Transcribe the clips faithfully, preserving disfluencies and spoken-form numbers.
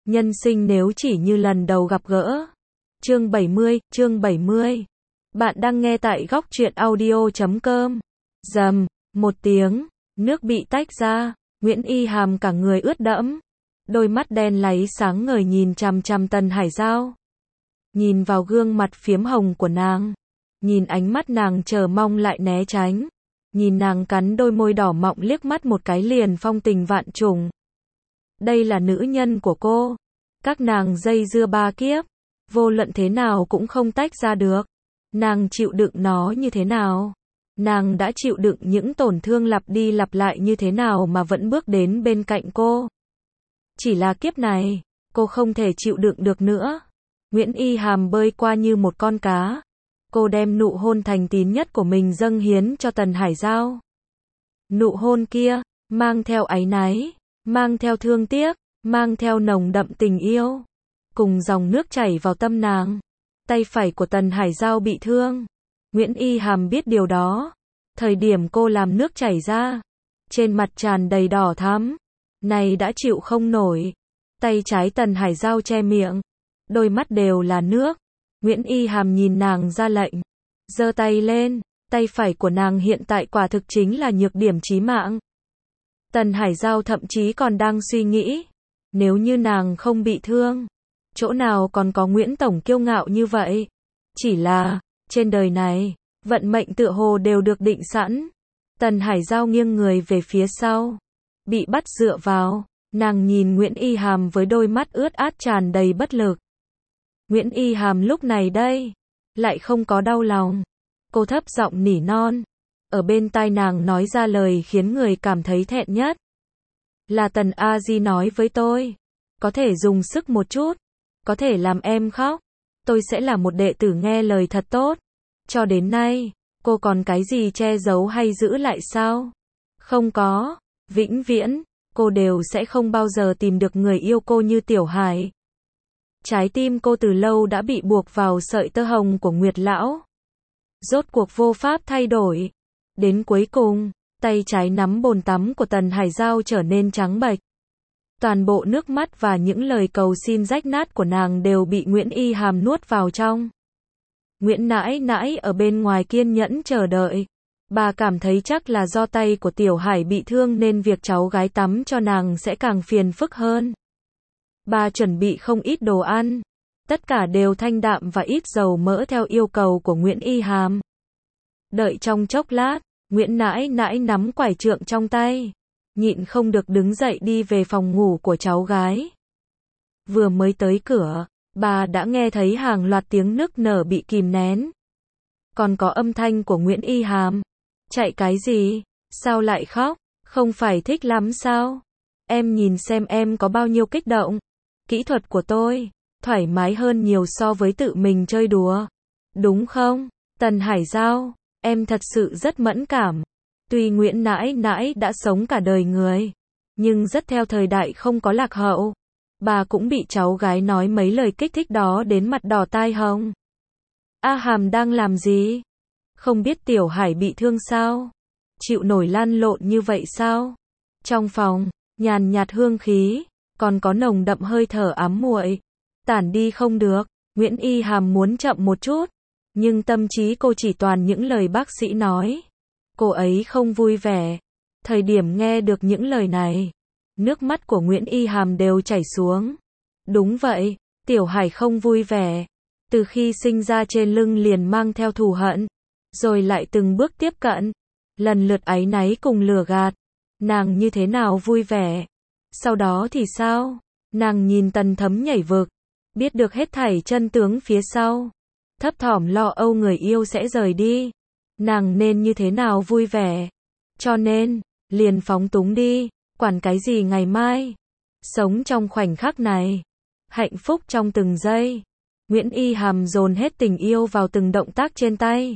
Nhân sinh nếu chỉ như lần đầu gặp gỡ. Chương bảy mươi, chương bảy mươi. Bạn đang nghe tại góc truyện audio chấm com. Rầm, một tiếng, nước bị tách ra, Nguyễn Y Hàm cả người ướt đẫm, đôi mắt đen láy sáng ngời nhìn chằm chằm Tần Hải Giao. Nhìn vào gương mặt phiếm hồng của nàng, nhìn ánh mắt nàng chờ mong lại né tránh, nhìn nàng cắn đôi môi đỏ mọng liếc mắt một cái liền phong tình vạn trùng. Đây là nữ nhân của cô. Các nàng dây dưa ba kiếp, vô luận thế nào cũng không tách ra được. Nàng chịu đựng nó như thế nào? Nàng đã chịu đựng những tổn thương lặp đi lặp lại như thế nào mà vẫn bước đến bên cạnh cô? Chỉ là kiếp này, cô không thể chịu đựng được nữa. Nguyễn Y Hàm bơi qua như một con cá. Cô đem nụ hôn thành tín nhất của mình dâng hiến cho Tần Hải Giao. Nụ hôn kia, mang theo áy náy, mang theo thương tiếc, mang theo nồng đậm tình yêu. Cùng dòng nước chảy vào tâm nàng. Tay phải của Tần Hải Giao bị thương. Nguyễn Y Hàm biết điều đó. Thời điểm cô làm nước chảy ra, trên mặt tràn đầy đỏ thắm. Này đã chịu không nổi. Tay trái Tần Hải Giao che miệng. Đôi mắt đều là nước. Nguyễn Y Hàm nhìn nàng ra lệnh. Giơ tay lên. Tay phải của nàng hiện tại quả thực chính là nhược điểm chí mạng. Tần Hải Giao thậm chí còn đang suy nghĩ. Nếu như nàng không bị thương, chỗ nào còn có Nguyễn Tổng kiêu ngạo như vậy. Chỉ là, trên đời này, vận mệnh tựa hồ đều được định sẵn. Tần Hải Giao nghiêng người về phía sau. Bị bắt dựa vào, nàng nhìn Nguyễn Y Hàm với đôi mắt ướt át tràn đầy bất lực. Nguyễn Y Hàm lúc này đây, lại không có đau lòng. Cô thấp giọng nỉ non. Ở bên tai nàng nói ra lời khiến người cảm thấy thẹn nhất. Là Tần A Di nói với tôi. Có thể dùng sức một chút. Có thể làm em khóc. Tôi sẽ là một đệ tử nghe lời thật tốt. Cho đến nay, cô còn cái gì che giấu hay giữ lại sao? Không có. Vĩnh viễn, cô đều sẽ không bao giờ tìm được người yêu cô như Tiểu Hải. Trái tim cô từ lâu đã bị buộc vào sợi tơ hồng của Nguyệt Lão. Rốt cuộc vô pháp thay đổi. Đến cuối cùng, tay trái nắm bồn tắm của Tần Hải Giao trở nên trắng bệch. Toàn bộ nước mắt và những lời cầu xin rách nát của nàng đều bị Nguyễn Y Hàm nuốt vào trong. Nguyễn nãi nãi ở bên ngoài kiên nhẫn chờ đợi. Bà cảm thấy chắc là do tay của Tiểu Hải bị thương nên việc cháu gái tắm cho nàng sẽ càng phiền phức hơn. Bà chuẩn bị không ít đồ ăn. Tất cả đều thanh đạm và ít dầu mỡ theo yêu cầu của Nguyễn Y Hàm. Đợi trong chốc lát, Nguyễn nãi nãi nắm quải trượng trong tay. Nhịn không được đứng dậy đi về phòng ngủ của cháu gái. Vừa mới tới cửa, bà đã nghe thấy hàng loạt tiếng nức nở bị kìm nén. Còn có âm thanh của Nguyễn Y Hàm. Chạy cái gì? Sao lại khóc? Không phải thích lắm sao? Em nhìn xem em có bao nhiêu kích động. Kỹ thuật của tôi, thoải mái hơn nhiều so với tự mình chơi đùa. Đúng không? Tần Hải Giao, em thật sự rất mẫn cảm. Tuy Nguyễn nãi nãi đã sống cả đời người, nhưng rất theo thời đại không có lạc hậu. Bà cũng bị cháu gái nói mấy lời kích thích đó đến mặt đỏ tai hồng. A Hàm đang làm gì? Không biết Tiểu Hải bị thương sao? Chịu nổi lăn lộn như vậy sao? Trong phòng, nhàn nhạt hương khí, còn có nồng đậm hơi thở ám muội. Tản đi không được. Nguyễn Y Hàm muốn chậm một chút, nhưng tâm trí cô chỉ toàn những lời bác sĩ nói. Cô ấy không vui vẻ. Thời điểm nghe được những lời này, nước mắt của Nguyễn Y Hàm đều chảy xuống. Đúng vậy, Tiểu Hải không vui vẻ. Từ khi sinh ra trên lưng liền mang theo thù hận, rồi lại từng bước tiếp cận, lần lượt áy náy cùng lừa gạt. Nàng như thế nào vui vẻ? Sau đó thì sao? Nàng nhìn Tần Thấm nhảy vực, biết được hết thảy chân tướng phía sau, thấp thỏm lo âu người yêu sẽ rời đi. Nàng nên như thế nào vui vẻ? Cho nên, liền phóng túng đi, quản cái gì ngày mai. Sống trong khoảnh khắc này, hạnh phúc trong từng giây. Nguyễn Y Hàm dồn hết tình yêu vào từng động tác trên tay.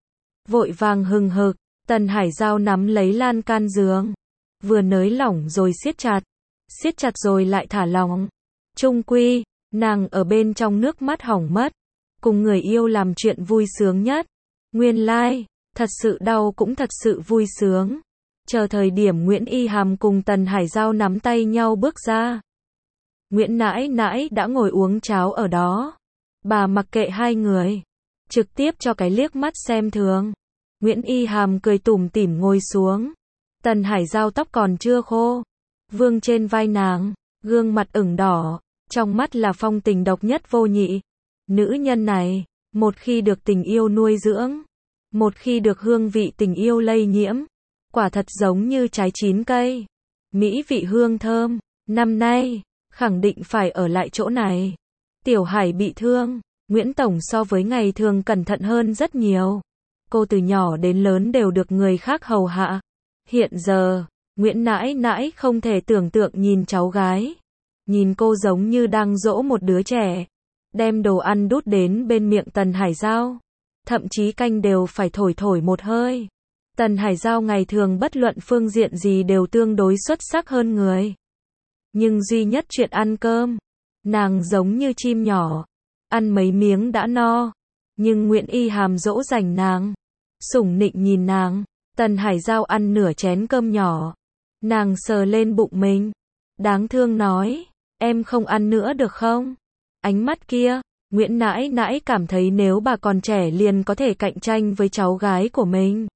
Vội vàng hừng hực, Tần Hải Giao nắm lấy lan can giường. Vừa nới lỏng rồi siết chặt. Siết chặt rồi lại thả lỏng. Chung quy, nàng ở bên trong nước mắt hỏng mất. Cùng người yêu làm chuyện vui sướng nhất. Nguyên lai, like, thật sự đau cũng thật sự vui sướng. Chờ thời điểm Nguyễn Y Hàm cùng Tần Hải Giao nắm tay nhau bước ra. Nguyễn nãi nãi đã ngồi uống cháo ở đó. Bà mặc kệ hai người, trực tiếp cho cái liếc mắt xem thường. Nguyễn Y Hàm cười tủm tỉm ngồi xuống. Tần Hải Giao tóc còn chưa khô, vương trên vai nàng, gương mặt ửng đỏ, trong mắt là phong tình độc nhất vô nhị. Nữ nhân này, một khi được tình yêu nuôi dưỡng, một khi được hương vị tình yêu lây nhiễm, quả thật giống như trái chín cây, mỹ vị hương thơm. Năm nay, khẳng định phải ở lại chỗ này. Tiểu Hải bị thương, Nguyễn Tổng so với ngày thường cẩn thận hơn rất nhiều. Cô từ nhỏ đến lớn đều được người khác hầu hạ. Hiện giờ, Nguyễn nãi nãi không thể tưởng tượng nhìn cháu gái. Nhìn cô giống như đang dỗ một đứa trẻ. Đem đồ ăn đút đến bên miệng Tần Hải Giao. Thậm chí canh đều phải thổi thổi một hơi. Tần Hải Giao ngày thường bất luận phương diện gì đều tương đối xuất sắc hơn người. Nhưng duy nhất chuyện ăn cơm, nàng giống như chim nhỏ, ăn mấy miếng đã no. Nhưng Nguyễn Y Hàm dỗ dành nàng, sủng nịnh nhìn nàng. Tần Hải Giao ăn nửa chén cơm nhỏ, nàng sờ lên bụng mình, đáng thương nói, em không ăn nữa được không? Ánh mắt kia, Nguyễn nãi nãi cảm thấy nếu bà còn trẻ liền có thể cạnh tranh với cháu gái của mình.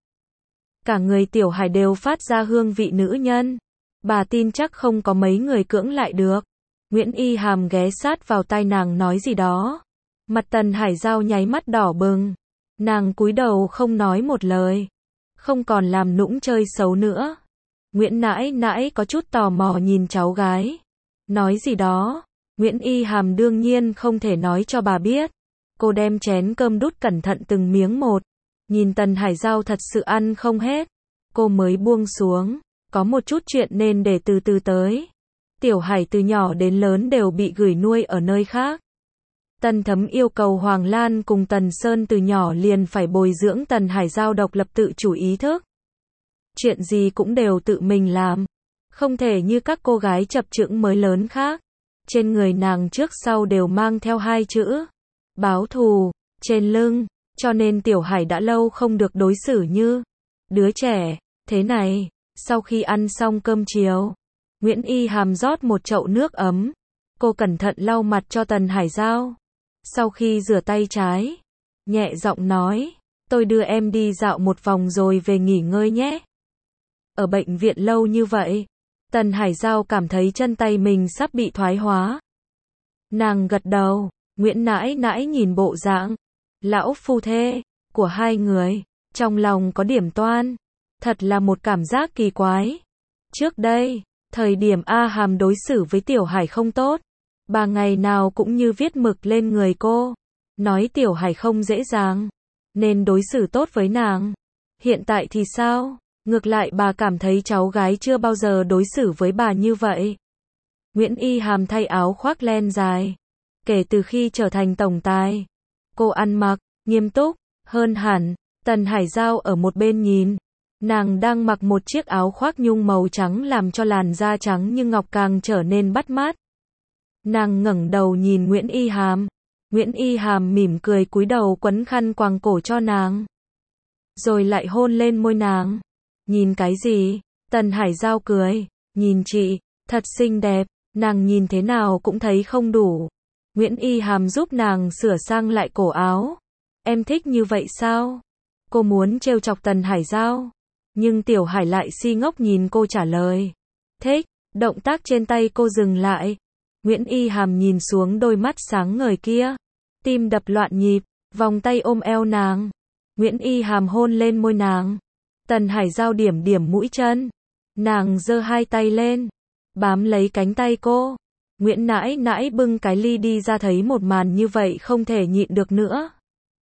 Cả người Tiểu Hải đều phát ra hương vị nữ nhân. Bà tin chắc không có mấy người cưỡng lại được. Nguyễn Y Hàm ghé sát vào tai nàng nói gì đó. Mặt Tần Hải Giao nháy mắt đỏ bừng. Nàng cúi đầu không nói một lời. Không còn làm nũng chơi xấu nữa. Nguyễn nãi nãi có chút tò mò nhìn cháu gái. Nói gì đó. Nguyễn Y Hàm đương nhiên không thể nói cho bà biết. Cô đem chén cơm đút cẩn thận từng miếng một. Nhìn Tần Hải Giao thật sự ăn không hết. Cô mới buông xuống. Có một chút chuyện nên để từ từ tới. Tiểu Hải từ nhỏ đến lớn đều bị gửi nuôi ở nơi khác. Tần Thấm yêu cầu Hoàng Lan cùng Tần Sơn từ nhỏ liền phải bồi dưỡng Tần Hải Giao độc lập tự chủ ý thức. Chuyện gì cũng đều tự mình làm. Không thể như các cô gái chập chững mới lớn khác. Trên người nàng trước sau đều mang theo hai chữ báo thù trên lưng. Cho nên Tiểu Hải đã lâu không được đối xử như đứa trẻ thế này. Sau khi ăn xong cơm chiều, Nguyễn Y Hàm rót một chậu nước ấm. Cô cẩn thận lau mặt cho Tần Hải Giao. Sau khi rửa tay trái, nhẹ giọng nói, tôi đưa em đi dạo một vòng rồi về nghỉ ngơi nhé. Ở bệnh viện lâu như vậy, Tần Hải Giao cảm thấy chân tay mình sắp bị thoái hóa. Nàng gật đầu, Nguyễn nãi nãi nhìn bộ dạng lão phu thê của hai người, trong lòng có điểm toan. Thật là một cảm giác kỳ quái. Trước đây, thời điểm A Hàm đối xử với Tiểu Hải không tốt, bà ngày nào cũng như viết mực lên người cô, nói Tiểu Hải không dễ dàng, nên đối xử tốt với nàng. Hiện tại thì sao? Ngược lại bà cảm thấy cháu gái chưa bao giờ đối xử với bà như vậy. Nguyễn Y Hàm thay áo khoác len dài. Kể từ khi trở thành tổng tài, cô ăn mặc nghiêm túc hơn hẳn. Tần Hải Giao ở một bên nhìn. Nàng đang mặc một chiếc áo khoác nhung màu trắng làm cho làn da trắng như ngọc càng trở nên bắt mắt. Nàng ngẩng đầu nhìn Nguyễn Y Hàm. Nguyễn Y Hàm mỉm cười cúi đầu quấn khăn quàng cổ cho nàng. Rồi lại hôn lên môi nàng. Nhìn cái gì? Tần Hải Giao cười. Nhìn chị, thật xinh đẹp. Nàng nhìn thế nào cũng thấy không đủ. Nguyễn Y Hàm giúp nàng sửa sang lại cổ áo. Em thích như vậy sao? Cô muốn trêu chọc Tần Hải Giao. Nhưng Tiểu Hải lại si ngốc nhìn cô trả lời. Thích. Động tác trên tay cô dừng lại. Nguyễn Y Hàm nhìn xuống đôi mắt sáng ngời kia. Tim đập loạn nhịp. Vòng tay ôm eo nàng. Nguyễn Y Hàm hôn lên môi nàng. Tần Hải Giao điểm điểm mũi chân. Nàng giơ hai tay lên. Bám lấy cánh tay cô. Nguyễn nãi nãi bưng cái ly đi ra thấy một màn như vậy không thể nhịn được nữa.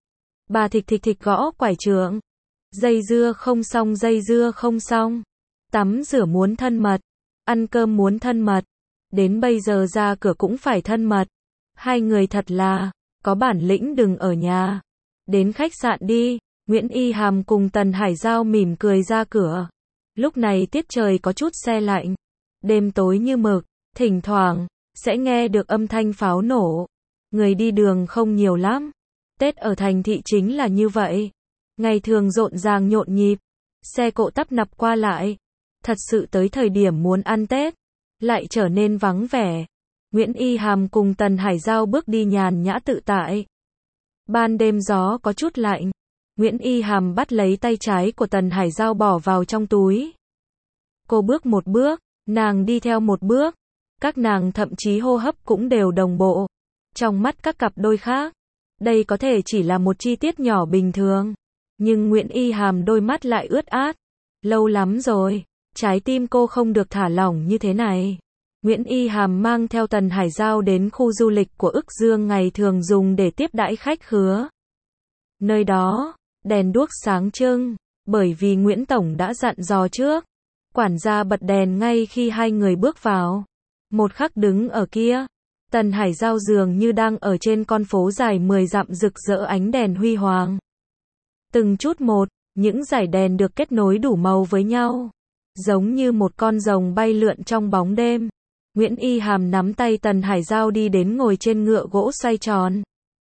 Bà thịch thịch thịch gõ quải trượng. Dây dưa không xong dây dưa không xong. Tắm rửa muốn thân mật. Ăn cơm muốn thân mật. Đến bây giờ ra cửa cũng phải thân mật. Hai người thật là, có bản lĩnh đừng ở nhà. Đến khách sạn đi. Nguyễn Y Hàm cùng Tần Hải Giao mỉm cười ra cửa. Lúc này tiết trời có chút se lạnh. Đêm tối như mực. Thỉnh thoảng, sẽ nghe được âm thanh pháo nổ. Người đi đường không nhiều lắm. Tết ở thành thị chính là như vậy. Ngày thường rộn ràng nhộn nhịp. Xe cộ tấp nập qua lại. Thật sự tới thời điểm muốn ăn Tết, lại trở nên vắng vẻ. Nguyễn Y Hàm cùng Tần Hải Giao bước đi nhàn nhã tự tại. Ban đêm gió có chút lạnh. Nguyễn Y Hàm bắt lấy tay trái của Tần Hải Giao bỏ vào trong túi. Cô bước một bước, nàng đi theo một bước. Các nàng thậm chí hô hấp cũng đều đồng bộ. Trong mắt các cặp đôi khác, đây có thể chỉ là một chi tiết nhỏ bình thường. Nhưng Nguyễn Y Hàm đôi mắt lại ướt át. Lâu lắm rồi, trái tim cô không được thả lỏng như thế này. Nguyễn Y Hàm mang theo Tần Hải Giao đến khu du lịch của Ức Dương ngày thường dùng để tiếp đãi khách khứa. Nơi đó, đèn đuốc sáng trưng, bởi vì Nguyễn Tổng đã dặn dò trước. Quản gia bật đèn ngay khi hai người bước vào. Một khắc đứng ở kia, Tần Hải Giao dường như đang ở trên con phố dài mười dặm rực rỡ ánh đèn huy hoàng. Từng chút một, những dải đèn được kết nối đủ màu với nhau, giống như một con rồng bay lượn trong bóng đêm. Nguyễn Y Hàm nắm tay Tần Hải Giao đi đến ngồi trên ngựa gỗ xoay tròn.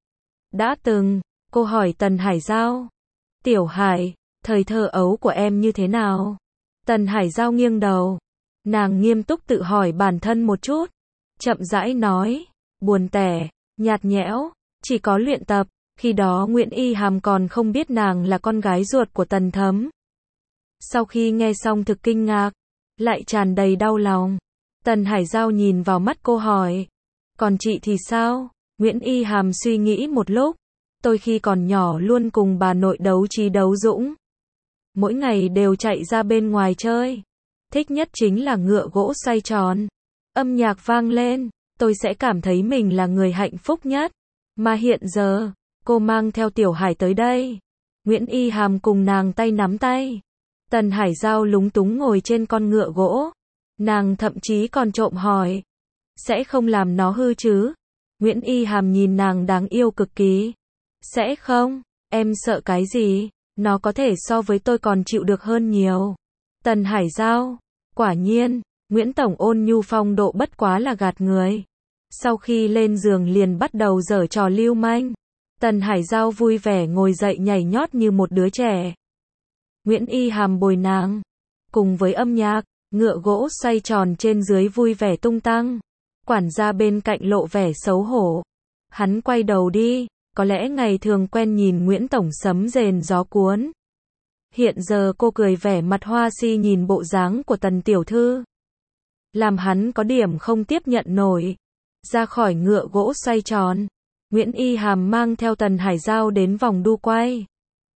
Đã từng, cô hỏi Tần Hải Giao, Tiểu Hải, thời thơ ấu của em như thế nào? Tần Hải Giao nghiêng đầu. Nàng nghiêm túc tự hỏi bản thân một chút. Chậm rãi nói, buồn tẻ, nhạt nhẽo, chỉ có luyện tập. Khi đó Nguyễn Y Hàm còn không biết nàng là con gái ruột của Tần Thấm. Sau khi nghe xong thực kinh ngạc, lại tràn đầy đau lòng. Tần Hải Giao nhìn vào mắt cô hỏi, còn chị thì sao? Nguyễn Y Hàm suy nghĩ một lúc, tôi khi còn nhỏ luôn cùng bà nội đấu trí đấu dũng. Mỗi ngày đều chạy ra bên ngoài chơi. Thích nhất chính là ngựa gỗ xoay tròn. Âm nhạc vang lên, tôi sẽ cảm thấy mình là người hạnh phúc nhất. Mà hiện giờ, cô mang theo Tiểu Hải tới đây. Nguyễn Y Hàm cùng nàng tay nắm tay. Tần Hải Giao lúng túng ngồi trên con ngựa gỗ. Nàng thậm chí còn trộm hỏi, sẽ không làm nó hư chứ? Nguyễn Y Hàm nhìn nàng đáng yêu cực kỳ. Sẽ không, em sợ cái gì? Nó có thể so với tôi còn chịu được hơn nhiều. Tần Hải Giao, quả nhiên, Nguyễn Tổng ôn nhu phong độ bất quá là gạt người. Sau khi lên giường liền bắt đầu giở trò lưu manh. Tần Hải Giao vui vẻ ngồi dậy nhảy nhót như một đứa trẻ. Nguyễn Y Hàm bồi nàng. Cùng với âm nhạc, ngựa gỗ xoay tròn trên dưới vui vẻ tung tăng. Quản gia bên cạnh lộ vẻ xấu hổ. Hắn quay đầu đi, có lẽ ngày thường quen nhìn Nguyễn Tổng sấm rền gió cuốn. Hiện giờ cô cười vẻ mặt hoa si nhìn bộ dáng của Tần tiểu thư. Làm hắn có điểm không tiếp nhận nổi. Ra khỏi ngựa gỗ xoay tròn, Nguyễn Y Hàm mang theo Tần Hải Giao đến vòng đu quay.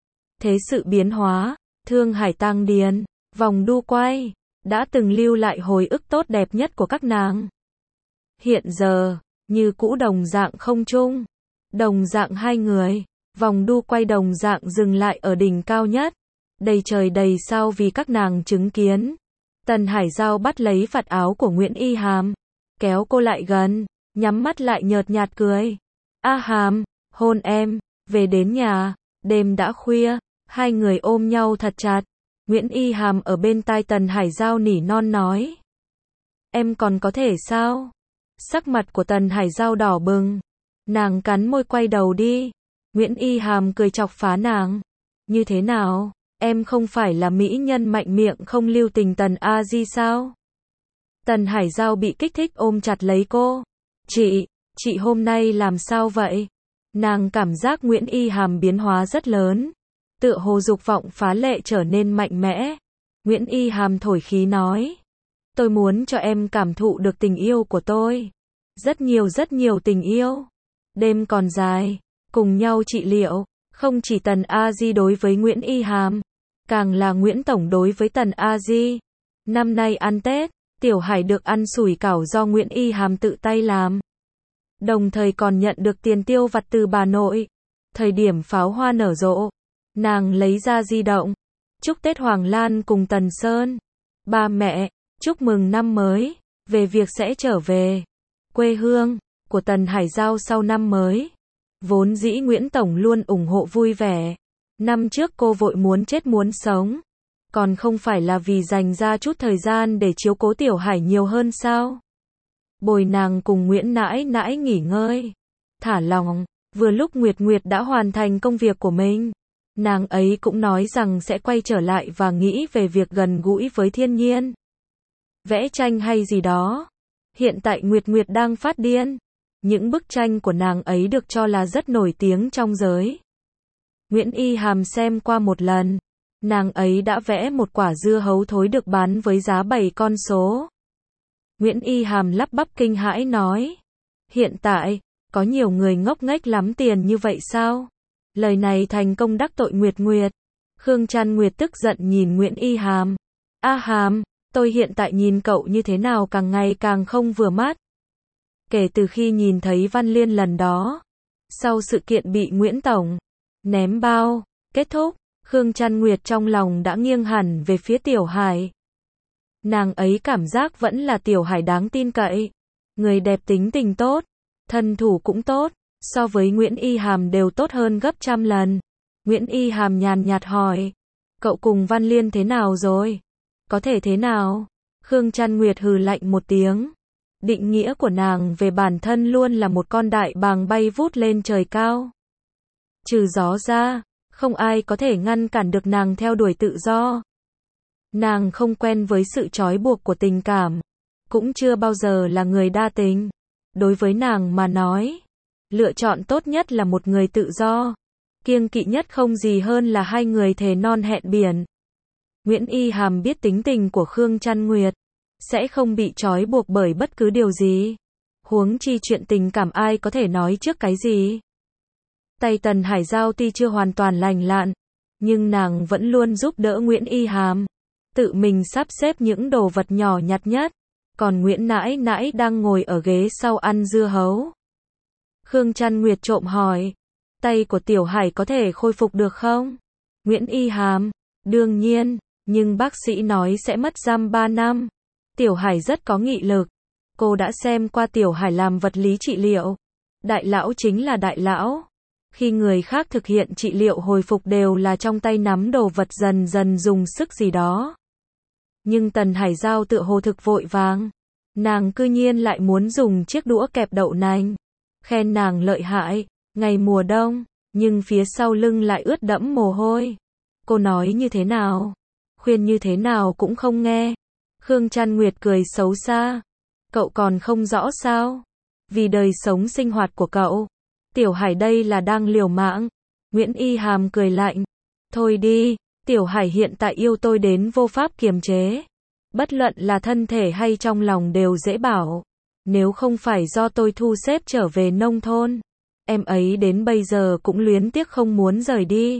Thế sự biến hóa, Thương Hải Tang Điền, vòng đu quay, đã từng lưu lại hồi ức tốt đẹp nhất của các nàng. Hiện giờ, như cũ đồng dạng không chung, đồng dạng hai người, vòng đu quay đồng dạng dừng lại ở đỉnh cao nhất. Đầy trời đầy sao vì các nàng chứng kiến. Tần Hải Giao bắt lấy vạt áo của Nguyễn Y Hàm, kéo cô lại gần, nhắm mắt lại nhợt nhạt cười. A Hàm, hôn em, về đến nhà, đêm đã khuya, hai người ôm nhau thật chặt. Nguyễn Y Hàm ở bên tai Tần Hải Giao nỉ non nói. Em còn có thể sao? Sắc mặt của Tần Hải Giao đỏ bừng. Nàng cắn môi quay đầu đi. Nguyễn Y Hàm cười chọc phá nàng. Như thế nào? Em không phải là mỹ nhân mạnh miệng không lưu tình Tần A Di sao? Tần Hải Giao bị kích thích ôm chặt lấy cô. Chị, chị hôm nay làm sao vậy? Nàng cảm giác Nguyễn Y Hàm biến hóa rất lớn. Tựa hồ dục vọng phá lệ trở nên mạnh mẽ. Nguyễn Y Hàm thổi khí nói. Tôi muốn cho em cảm thụ được tình yêu của tôi. Rất nhiều rất nhiều tình yêu. Đêm còn dài, cùng nhau trị liệu. Không chỉ Tần A Di đối với Nguyễn Y Hàm, càng là Nguyễn Tổng đối với Tần A Di. Năm nay ăn Tết, Tiểu Hải được ăn sủi cảo do Nguyễn Y Hàm tự tay làm. Đồng thời còn nhận được tiền tiêu vặt từ bà nội. Thời điểm pháo hoa nở rộ, nàng lấy ra di động. Chúc Tết Hoàng Lan cùng Tần Sơn. Ba mẹ, chúc mừng năm mới, về việc sẽ trở về quê hương của Tần Hải Giao sau năm mới. Vốn dĩ Nguyễn Tổng luôn ủng hộ vui vẻ. Năm trước cô vội muốn chết muốn sống. Còn không phải là vì dành ra chút thời gian để chiếu cố Tiểu Hải nhiều hơn sao? Bồi nàng cùng Nguyễn nãi nãi nghỉ ngơi. Thả lòng, vừa lúc Nguyệt Nguyệt đã hoàn thành công việc của mình. Nàng ấy cũng nói rằng sẽ quay trở lại và nghĩ về việc gần gũi với thiên nhiên. Vẽ tranh hay gì đó. Hiện tại Nguyệt Nguyệt đang phát điên. Những bức tranh của nàng ấy được cho là rất nổi tiếng trong giới. Nguyễn Y Hàm xem qua một lần. Nàng ấy đã vẽ một quả dưa hấu thối được bán với giá bảy con số. Nguyễn Y Hàm lắp bắp kinh hãi nói. Hiện tại, có nhiều người ngốc nghếch lắm tiền như vậy sao? Lời này thành công đắc tội Nguyệt Nguyệt. Khương Trăn Nguyệt tức giận nhìn Nguyễn Y Hàm. A Hàm, tôi hiện tại nhìn cậu như thế nào càng ngày càng không vừa mắt. Kể từ khi nhìn thấy Văn Liên lần đó, sau sự kiện bị Nguyễn Tổng ném bao kết thúc, Khương Trăn Nguyệt trong lòng đã nghiêng hẳn về phía Tiểu Hải. Nàng ấy cảm giác vẫn là Tiểu Hải đáng tin cậy. Người đẹp, tính tình tốt, thân thủ cũng tốt, so với Nguyễn Y Hàm đều tốt hơn gấp trăm lần. Nguyễn Y Hàm nhàn nhạt hỏi, cậu cùng Văn Liên thế nào rồi? Có thể thế nào? Khương Trăn Nguyệt hừ lạnh một tiếng. Định nghĩa của nàng về bản thân luôn là một con đại bàng bay vút lên trời cao. Trừ gió ra, không ai có thể ngăn cản được nàng theo đuổi tự do. Nàng không quen với sự trói buộc của tình cảm, cũng chưa bao giờ là người đa tình. Đối với nàng mà nói, lựa chọn tốt nhất là một người tự do. Kiêng kỵ nhất không gì hơn là hai người thề non hẹn biển. Nguyễn Y Hàm biết tính tình của Khương Trăn Nguyệt, sẽ không bị trói buộc bởi bất cứ điều gì. Huống chi chuyện tình cảm ai có thể nói trước cái gì. Tay Tần Hải Giao tuy chưa hoàn toàn lành lặn, nhưng nàng vẫn luôn giúp đỡ Nguyễn Y Hàm, tự mình sắp xếp những đồ vật nhỏ nhặt nhất. Còn Nguyễn Nãi Nãi đang ngồi ở ghế sau ăn dưa hấu. Khương Trăn Nguyệt trộm hỏi, tay của Tiểu Hải có thể khôi phục được không? Nguyễn Y Hàm, đương nhiên, nhưng bác sĩ nói sẽ mất giam ba năm. Tiểu Hải rất có nghị lực. Cô đã xem qua Tiểu Hải làm vật lý trị liệu. Đại lão chính là đại lão. Khi người khác thực hiện trị liệu hồi phục đều là trong tay nắm đồ vật dần dần dùng sức gì đó. Nhưng Tần Hải Giao tựa hồ thực vội vàng. Nàng cư nhiên lại muốn dùng chiếc đũa kẹp đậu nành. Khen nàng lợi hại, ngày mùa đông, nhưng phía sau lưng lại ướt đẫm mồ hôi. Cô nói như thế nào? Khuyên như thế nào cũng không nghe. Khương Trăn Nguyệt cười xấu xa. Cậu còn không rõ sao? Vì đời sống sinh hoạt của cậu, Tiểu Hải đây là đang liều mạng. Nguyễn Y Hàm cười lạnh. Thôi đi, Tiểu Hải hiện tại yêu tôi đến vô pháp kiềm chế. Bất luận là thân thể hay trong lòng đều dễ bảo. Nếu không phải do tôi thu xếp trở về nông thôn, em ấy đến bây giờ cũng luyến tiếc không muốn rời đi.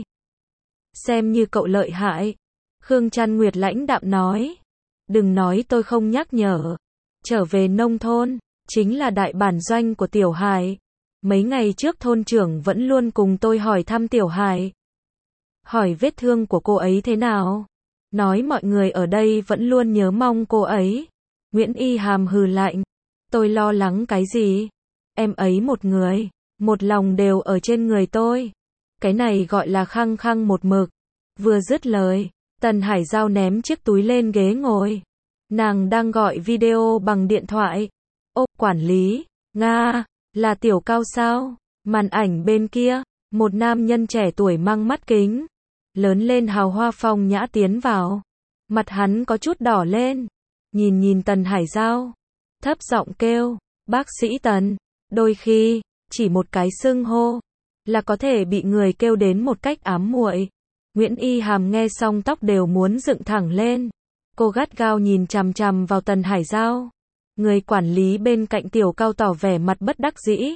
Xem như cậu lợi hại. Khương Trăn Nguyệt lãnh đạm nói. Đừng nói tôi không nhắc nhở. Trở về nông thôn, chính là đại bản doanh của Tiểu Hải. Mấy ngày trước thôn trưởng vẫn luôn cùng tôi hỏi thăm Tiểu Hải. Hỏi vết thương của cô ấy thế nào. Nói mọi người ở đây vẫn luôn nhớ mong cô ấy. Nguyễn Y Hàm hừ lạnh. Tôi lo lắng cái gì? Em ấy một người, một lòng đều ở trên người tôi. Cái này gọi là khăng khăng một mực. Vừa dứt lời, Tần Hải Giao ném chiếc túi lên ghế ngồi. Nàng đang gọi video bằng điện thoại. Ô, quản lý, Nga, là Tiểu Cao sao? Màn ảnh bên kia, một nam nhân trẻ tuổi mang mắt kính, lớn lên hào hoa phong nhã tiến vào. Mặt hắn có chút đỏ lên. Nhìn nhìn Tần Hải Giao, thấp giọng kêu, bác sĩ Tần. Đôi khi, chỉ một cái xưng hô, là có thể bị người kêu đến một cách ám muội. Nguyễn Y Hàm nghe xong tóc đều muốn dựng thẳng lên. Cô gắt gao nhìn chằm chằm vào Tần Hải Giao. Người quản lý bên cạnh Tiểu Cao tỏ vẻ mặt bất đắc dĩ.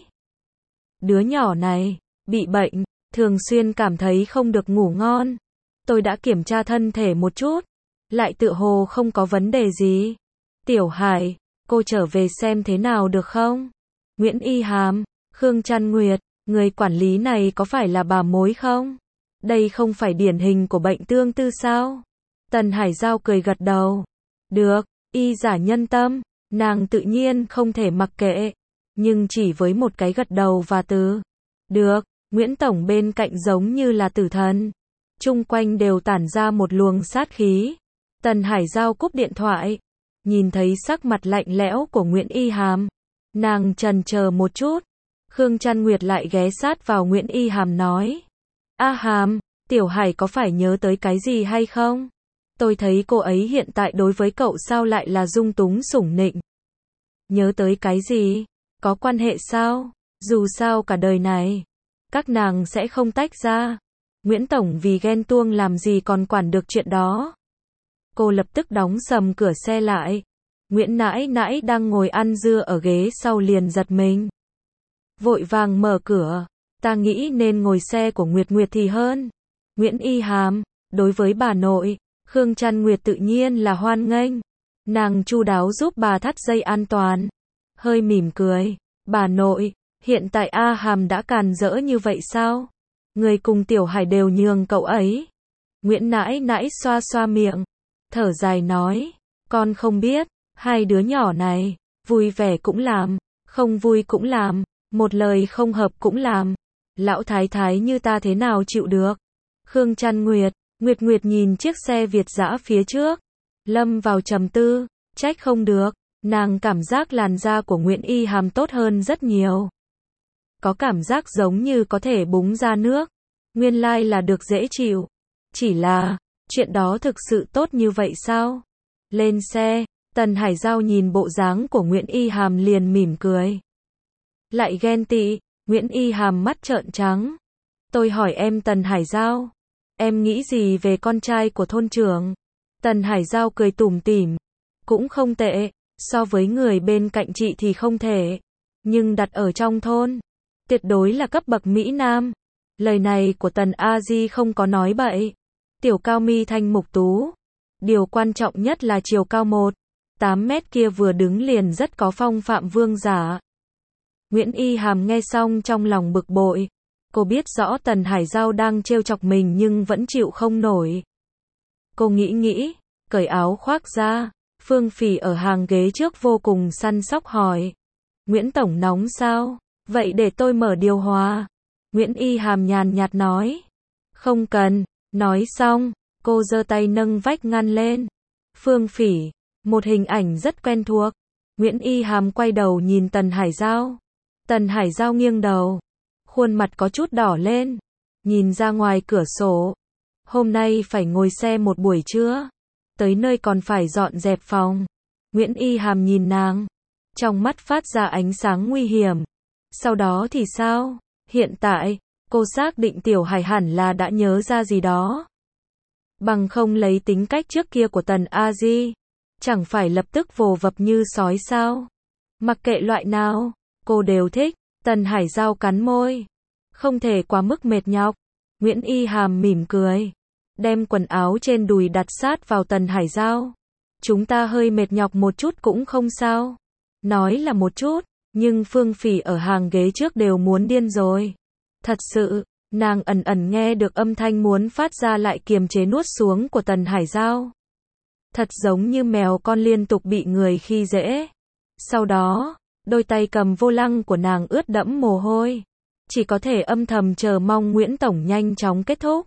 Đứa nhỏ này, bị bệnh, thường xuyên cảm thấy không được ngủ ngon. Tôi đã kiểm tra thân thể một chút, lại tựa hồ không có vấn đề gì. Tiểu Hải, cô trở về xem thế nào được không? Nguyễn Y Hàm, Khương Trăn Nguyệt, người quản lý này có phải là bà mối không? Đây không phải điển hình của bệnh tương tư sao? Tần Hải Giao cười gật đầu. Được, y giả nhân tâm, nàng tự nhiên không thể mặc kệ. Nhưng chỉ với một cái gật đầu và từ. Được, Nguyễn Tổng bên cạnh giống như là tử thần. Chung quanh đều tản ra một luồng sát khí. Tần Hải Giao cúp điện thoại. Nhìn thấy sắc mặt lạnh lẽo của Nguyễn Y Hàm. Nàng chần chờ một chút. Khương Trăn Nguyệt lại ghé sát vào Nguyễn Y Hàm nói. A Hàm, Tiểu Hải có phải nhớ tới cái gì hay không? Tôi thấy cô ấy hiện tại đối với cậu sao lại là dung túng sủng nịnh. Nhớ tới cái gì? Có quan hệ sao? Dù sao cả đời này, các nàng sẽ không tách ra. Nguyễn Tổng vì ghen tuông làm gì còn quản được chuyện đó. Cô lập tức đóng sầm cửa xe lại. Nguyễn nãi nãi đang ngồi ăn dưa ở ghế sau liền giật mình. Vội vàng mở cửa. Ta nghĩ nên ngồi xe của Nguyệt Nguyệt thì hơn. Nguyễn Y Hàm, đối với bà nội, Khương Trăn Nguyệt tự nhiên là hoan nghênh. Nàng chu đáo giúp bà thắt dây an toàn. Hơi mỉm cười. Bà nội, hiện tại A Hàm đã càn rỡ như vậy sao? Người cùng Tiểu Hải đều nhường cậu ấy. Nguyễn nãi nãi xoa xoa miệng. Thở dài nói. Con không biết. Hai đứa nhỏ này, vui vẻ cũng làm, không vui cũng làm, một lời không hợp cũng làm. Lão thái thái như ta thế nào chịu được? Khương Trăn Nguyệt, Nguyệt Nguyệt nhìn chiếc xe Việt dã phía trước, lâm vào trầm tư, trách không được, nàng cảm giác làn da của Nguyễn Y Hàm tốt hơn rất nhiều. Có cảm giác giống như có thể búng ra nước, nguyên lai là được dễ chịu. Chỉ là, chuyện đó thực sự tốt như vậy sao? Lên xe, Tần Hải Giao nhìn bộ dáng của Nguyễn Y Hàm liền mỉm cười. Lại ghen tị, Nguyễn Y Hàm mắt trợn trắng. Tôi hỏi em Tần Hải Giao, em nghĩ gì về con trai của thôn trưởng? Tần Hải Giao cười tủm tỉm. Cũng không tệ, so với người bên cạnh chị thì không thể. Nhưng đặt ở trong thôn, tuyệt đối là cấp bậc Mỹ Nam. Lời này của Tần A Di không có nói bậy. Tiểu cao mi thanh mục tú. Điều quan trọng nhất là chiều cao một tám mét kia vừa đứng liền rất có phong phạm vương giả. Nguyễn Y Hàm nghe xong trong lòng bực bội. Cô biết rõ Tần Hải Giao đang trêu chọc mình nhưng vẫn chịu không nổi. Cô nghĩ nghĩ, cởi áo khoác ra. Phương Phỉ ở hàng ghế trước vô cùng săn sóc hỏi. Nguyễn Tổng nóng sao? Vậy để tôi mở điều hòa. Nguyễn Y Hàm nhàn nhạt nói. Không cần. Nói xong, cô giơ tay nâng vách ngăn lên. Phương Phỉ, một hình ảnh rất quen thuộc. Nguyễn Y Hàm quay đầu nhìn Tần Hải Giao. Tần Hải Giao nghiêng đầu. Khuôn mặt có chút đỏ lên. Nhìn ra ngoài cửa sổ. Hôm nay phải ngồi xe một buổi trưa. Tới nơi còn phải dọn dẹp phòng. Nguyễn Y Hàm nhìn nàng. Trong mắt phát ra ánh sáng nguy hiểm. Sau đó thì sao? Hiện tại, cô xác định Tiểu Hải hẳn là đã nhớ ra gì đó. Bằng không lấy tính cách trước kia của Tần A Di, chẳng phải lập tức vồ vập như sói sao? Mặc kệ loại nào, cô đều thích. Tần Hải Giao cắn môi. Không thể quá mức mệt nhọc. Nguyễn Y Hàm mỉm cười. Đem quần áo trên đùi đặt sát vào Tần Hải Giao. Chúng ta hơi mệt nhọc một chút cũng không sao. Nói là một chút, nhưng Phương Phỉ ở hàng ghế trước đều muốn điên rồi. Thật sự, nàng ẩn ẩn nghe được âm thanh muốn phát ra lại kiềm chế nuốt xuống của Tần Hải Giao. Thật giống như mèo con liên tục bị người khi dễ. Sau đó, đôi tay cầm vô lăng của nàng ướt đẫm mồ hôi. Chỉ có thể âm thầm chờ mong Nguyễn Tổng nhanh chóng kết thúc.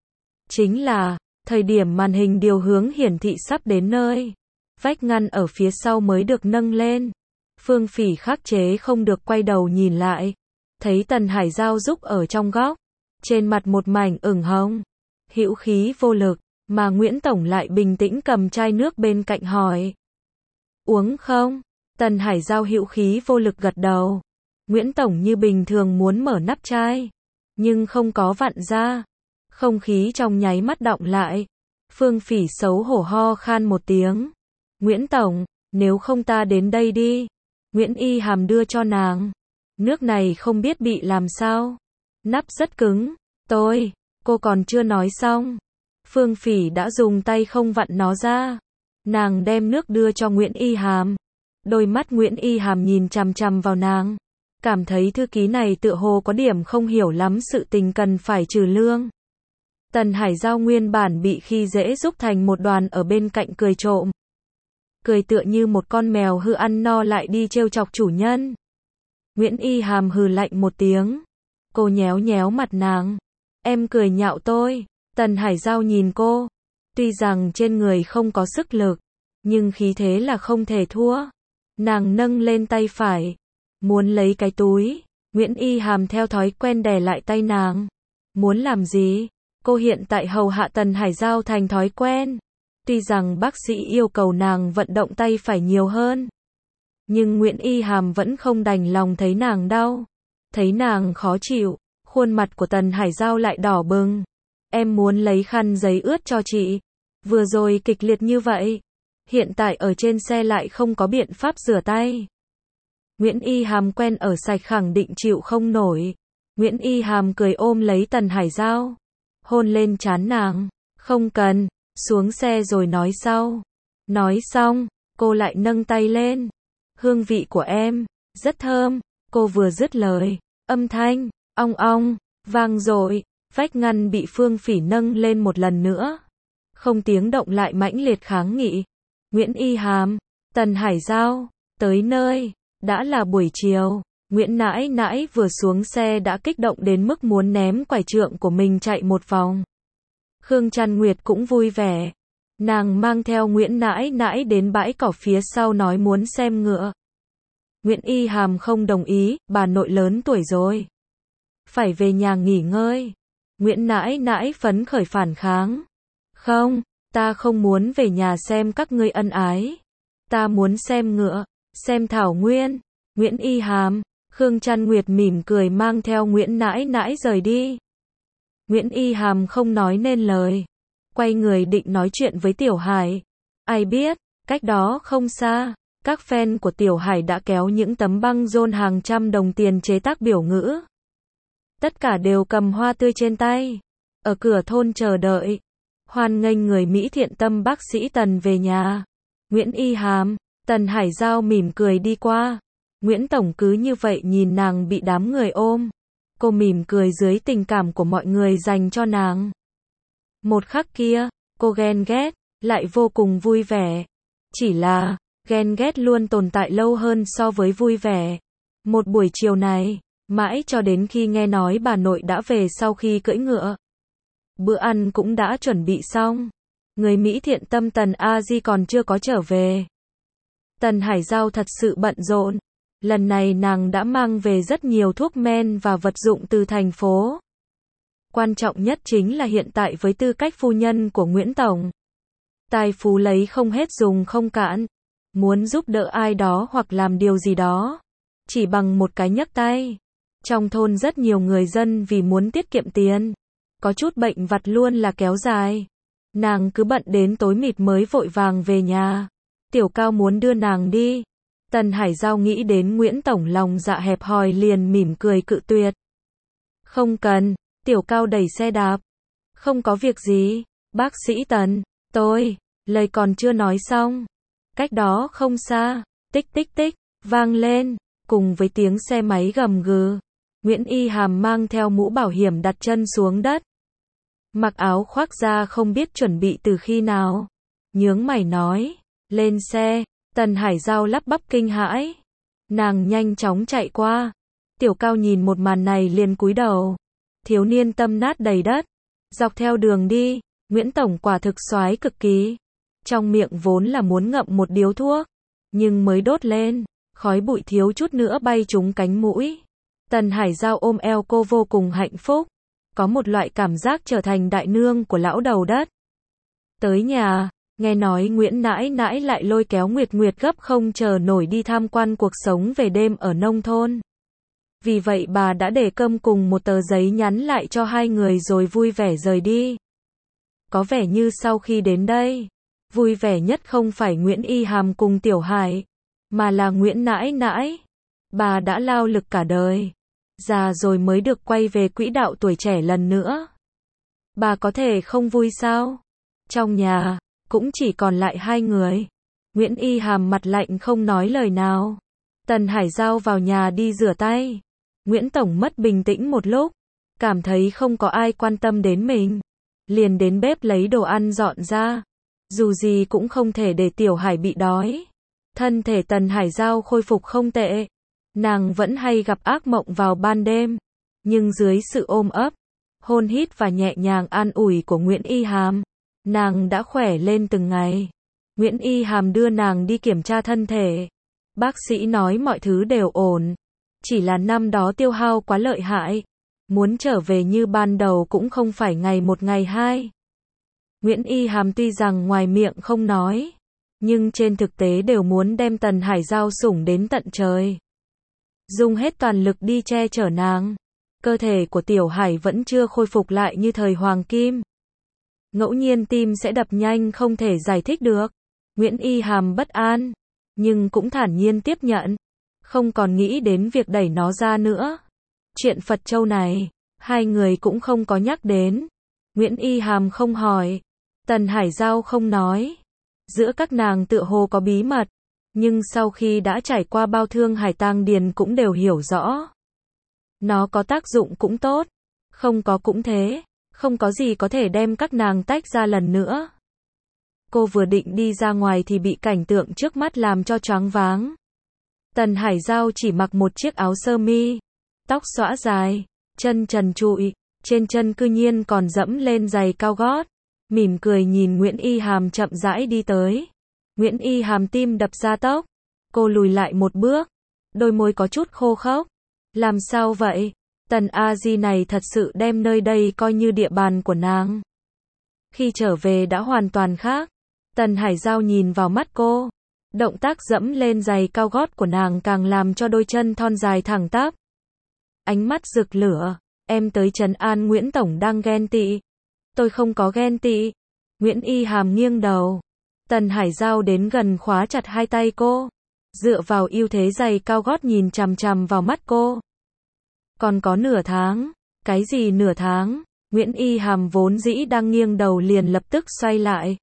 Chính là, thời điểm màn hình điều hướng hiển thị sắp đến nơi. Vách ngăn ở phía sau mới được nâng lên. Phương Phỉ khắc chế không được quay đầu nhìn lại. Thấy Tần Hải Giao rúc ở trong góc. Trên mặt một mảnh ửng hồng. Hữu khí vô lực. Mà Nguyễn Tổng lại bình tĩnh cầm chai nước bên cạnh hỏi. Uống không? Tần Hải Giao hữu khí vô lực gật đầu. Nguyễn Tổng như bình thường muốn mở nắp chai. Nhưng không có vặn ra. Không khí trong nháy mắt đọng lại. Phương Phỉ xấu hổ ho khan một tiếng. Nguyễn Tổng, nếu không ta đến đây đi. Nguyễn Y Hàm đưa cho nàng. Nước này không biết bị làm sao. Nắp rất cứng. Tôi, cô còn chưa nói xong. Phương Phỉ đã dùng tay không vặn nó ra. Nàng đem nước đưa cho Nguyễn Y Hàm. Đôi mắt Nguyễn Y Hàm nhìn chằm chằm vào nàng. Cảm thấy thư ký này tựa hồ có điểm không hiểu lắm sự tình cần phải trừ lương. Tần Hải Giao nguyên bản bị khi dễ giúp thành một đoàn ở bên cạnh cười trộm. Cười tựa như một con mèo hư ăn no lại đi trêu chọc chủ nhân. Nguyễn Y Hàm hừ lạnh một tiếng. Cô nhéo nhéo mặt nàng. Em cười nhạo tôi. Tần Hải Giao nhìn cô. Tuy rằng trên người không có sức lực, nhưng khí thế là không thể thua. Nàng nâng lên tay phải. Muốn lấy cái túi. Nguyễn Y Hàm theo thói quen đè lại tay nàng. Muốn làm gì? Cô hiện tại hầu hạ Tần Hải Giao thành thói quen. Tuy rằng bác sĩ yêu cầu nàng vận động tay phải nhiều hơn. Nhưng Nguyễn Y Hàm vẫn không đành lòng thấy nàng đau. Thấy nàng khó chịu, khuôn mặt của Tần Hải Giao lại đỏ bừng. Em muốn lấy khăn giấy ướt cho chị. Vừa rồi kịch liệt như vậy. Hiện tại ở trên xe lại không có biện pháp rửa tay. Nguyễn Y Hàm quen ở sạch khẳng định chịu không nổi. Nguyễn Y Hàm cười ôm lấy Tần Hải Giao. Hôn lên trán nàng. Không cần, xuống xe rồi nói sau. Nói xong, cô lại nâng tay lên. Hương vị của em, rất thơm. Cô vừa dứt lời, âm thanh, ong ong, vang dội, vách ngăn bị Phương Phỉ nâng lên một lần nữa. Không tiếng động lại mãnh liệt kháng nghị. Nguyễn Y Hàm, Tần Hải Giao, tới nơi, đã là buổi chiều. Nguyễn Nãi Nãi vừa xuống xe đã kích động đến mức muốn ném quải trượng của mình chạy một vòng. Khương Trăn Nguyệt cũng vui vẻ. Nàng mang theo Nguyễn Nãi Nãi đến bãi cỏ phía sau nói muốn xem ngựa. Nguyễn Y Hàm không đồng ý, bà nội lớn tuổi rồi. Phải về nhà nghỉ ngơi. Nguyễn Nãi Nãi phấn khởi phản kháng. Không, ta không muốn về nhà xem các ngươi ân ái. Ta muốn xem ngựa, xem thảo nguyên. Nguyễn Y Hàm, Khương Trăn Nguyệt mỉm cười mang theo Nguyễn Nãi Nãi rời đi. Nguyễn Y Hàm không nói nên lời. Quay người định nói chuyện với Tiểu Hải. Ai biết, cách đó không xa, các fan của Tiểu Hải đã kéo những tấm băng rôn hàng trăm đồng tiền chế tác biểu ngữ. Tất cả đều cầm hoa tươi trên tay. Ở cửa thôn chờ đợi. Hoan nghênh người Mỹ thiện tâm bác sĩ Tần về nhà. Nguyễn Y Hàm, Tần Hải Giao mỉm cười đi qua. Nguyễn Tổng cứ như vậy nhìn nàng bị đám người ôm. Cô mỉm cười dưới tình cảm của mọi người dành cho nàng. Một khắc kia, cô ghen ghét, lại vô cùng vui vẻ. Chỉ là, ghen ghét luôn tồn tại lâu hơn so với vui vẻ. Một buổi chiều này, mãi cho đến khi nghe nói bà nội đã về sau khi cưỡi ngựa. Bữa ăn cũng đã chuẩn bị xong. Người Mỹ thiện tâm Tần A Di còn chưa có trở về. Tần Hải Giao thật sự bận rộn. Lần này nàng đã mang về rất nhiều thuốc men và vật dụng từ thành phố. Quan trọng nhất chính là hiện tại với tư cách phu nhân của Nguyễn Tổng. Tài phú lấy không hết dùng không cạn. Muốn giúp đỡ ai đó hoặc làm điều gì đó. Chỉ bằng một cái nhấc tay. Trong thôn rất nhiều người dân vì muốn tiết kiệm tiền. Có chút bệnh vặt luôn là kéo dài. Nàng cứ bận đến tối mịt mới vội vàng về nhà. Tiểu Cao muốn đưa nàng đi. Tần Hải Giao nghĩ đến Nguyễn Tổng lòng dạ hẹp hòi liền mỉm cười cự tuyệt. Không cần, Tiểu Cao đẩy xe đạp. Không có việc gì, bác sĩ Tần, tôi, lời còn chưa nói xong. Cách đó không xa, tích tích tích, vang lên, cùng với tiếng xe máy gầm gừ. Nguyễn Y Hàm mang theo mũ bảo hiểm đặt chân xuống đất. Mặc áo khoác ra không biết chuẩn bị từ khi nào. Nhướng mày nói, lên xe. Tần Hải Giao lắp bắp kinh hãi. Nàng nhanh chóng chạy qua. Tiểu Cao nhìn một màn này liền cúi đầu. Thiếu niên tâm nát đầy đất. Dọc theo đường đi, Nguyễn Tổng quả thực soái cực kỳ. Trong miệng vốn là muốn ngậm một điếu thuốc. Nhưng mới đốt lên, khói bụi thiếu chút nữa bay trúng cánh mũi. Tần Hải Giao ôm eo cô vô cùng hạnh phúc. Có một loại cảm giác trở thành đại nương của lão đầu đất. Tới nhà. Nghe nói Nguyễn Nãi Nãi lại lôi kéo Nguyệt Nguyệt gấp không chờ nổi đi tham quan cuộc sống về đêm ở nông thôn. Vì vậy bà đã để cơm cùng một tờ giấy nhắn lại cho hai người rồi vui vẻ rời đi. Có vẻ như sau khi đến đây, vui vẻ nhất không phải Nguyễn Y Hàm cùng Tiểu Hải, mà là Nguyễn Nãi Nãi. Bà đã lao lực cả đời, già rồi mới được quay về quỹ đạo tuổi trẻ lần nữa. Bà có thể không vui sao? Trong nhà cũng chỉ còn lại hai người. Nguyễn Y Hàm mặt lạnh không nói lời nào. Tần Hải Giao vào nhà đi rửa tay. Nguyễn Tổng mất bình tĩnh một lúc. Cảm thấy không có ai quan tâm đến mình. Liền đến bếp lấy đồ ăn dọn ra. Dù gì cũng không thể để Tiểu Hải bị đói. Thân thể Tần Hải Giao khôi phục không tệ. Nàng vẫn hay gặp ác mộng vào ban đêm. Nhưng dưới sự ôm ấp, hôn hít và nhẹ nhàng an ủi của Nguyễn Y Hàm, nàng đã khỏe lên từng ngày. Nguyễn Y Hàm đưa nàng đi kiểm tra thân thể. Bác sĩ nói mọi thứ đều ổn. Chỉ là năm đó tiêu hao quá lợi hại. Muốn trở về như ban đầu cũng không phải ngày một ngày hai. Nguyễn Y Hàm tuy rằng ngoài miệng không nói, nhưng trên thực tế đều muốn đem Tần Hải Giao sủng đến tận trời. Dùng hết toàn lực đi che chở nàng. Cơ thể của Tiểu Hải vẫn chưa khôi phục lại như thời hoàng kim. Ngẫu nhiên tim sẽ đập nhanh không thể giải thích được. Nguyễn Y Hàm bất an, nhưng cũng thản nhiên tiếp nhận. Không còn nghĩ đến việc đẩy nó ra nữa. Chuyện Phật Châu này, hai người cũng không có nhắc đến. Nguyễn Y Hàm không hỏi. Tần Hải Giao không nói. Giữa các nàng tựa hồ có bí mật. Nhưng sau khi đã trải qua bao thương hải tang điền cũng đều hiểu rõ. Nó có tác dụng cũng tốt. Không có cũng thế. Không có gì có thể đem các nàng tách ra lần nữa. Cô vừa định đi ra ngoài thì bị cảnh tượng trước mắt làm cho choáng váng. Tần Hải Giao chỉ mặc một chiếc áo sơ mi. Tóc xõa dài. Chân trần trụi. Trên chân cư nhiên còn dẫm lên giày cao gót. Mỉm cười nhìn Nguyễn Y Hàm chậm rãi đi tới. Nguyễn Y Hàm tim đập ra tốc. Cô lùi lại một bước. Đôi môi có chút khô khốc. Làm sao vậy? Tần A Di này thật sự đem nơi đây coi như địa bàn của nàng. Khi trở về đã hoàn toàn khác. Tần Hải Giao nhìn vào mắt cô. Động tác dẫm lên giày cao gót của nàng càng làm cho đôi chân thon dài thẳng tắp. Ánh mắt rực lửa. Em tới trấn an Nguyễn Tổng đang ghen tị. Tôi không có ghen tị. Nguyễn Y Hàm nghiêng đầu. Tần Hải Giao đến gần khóa chặt hai tay cô. Dựa vào ưu thế giày cao gót nhìn chằm chằm vào mắt cô. Còn có nửa tháng. Cái gì nửa tháng? Nguyễn Y Hàm vốn dĩ đang nghiêng đầu liền lập tức xoay lại.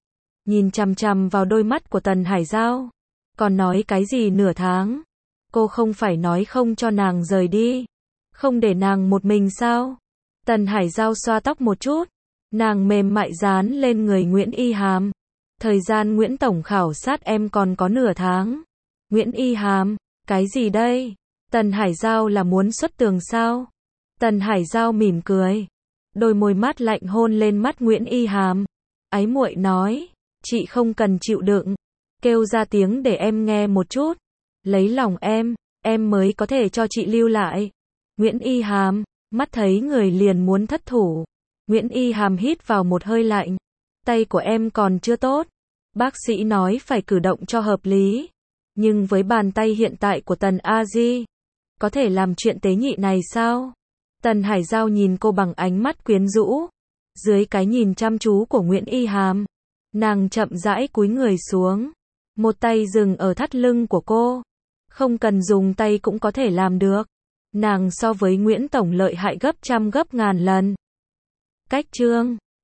Nhìn chằm chằm vào đôi mắt của Tần Hải Giao. Còn nói cái gì nửa tháng? Cô không phải nói không cho nàng rời đi. Không để nàng một mình sao? Tần Hải Giao xoa tóc một chút. Nàng mềm mại dán lên người Nguyễn Y Hàm. Thời gian Nguyễn Tổng khảo sát em còn có nửa tháng. Nguyễn Y Hàm, cái gì đây? Tần Hải Giao là muốn xuất tường sao? Tần Hải Giao mỉm cười. Đôi môi mát lạnh hôn lên mắt Nguyễn Y Hàm. Ái muội nói, chị không cần chịu đựng. Kêu ra tiếng để em nghe một chút. Lấy lòng em, em mới có thể cho chị lưu lại. Nguyễn Y Hàm, mắt thấy người liền muốn thất thủ. Nguyễn Y Hàm hít vào một hơi lạnh. Tay của em còn chưa tốt. Bác sĩ nói phải cử động cho hợp lý. Nhưng với bàn tay hiện tại của Tần A Di, có thể làm chuyện tế nhị này sao? Tần Hải Giao nhìn cô bằng ánh mắt quyến rũ. Dưới cái nhìn chăm chú của Nguyễn Y Hàm, nàng chậm rãi cúi người xuống. Một tay dừng ở thắt lưng của cô. Không cần dùng tay cũng có thể làm được. Nàng so với Nguyễn Tổng lợi hại gấp trăm gấp ngàn lần. Cách chương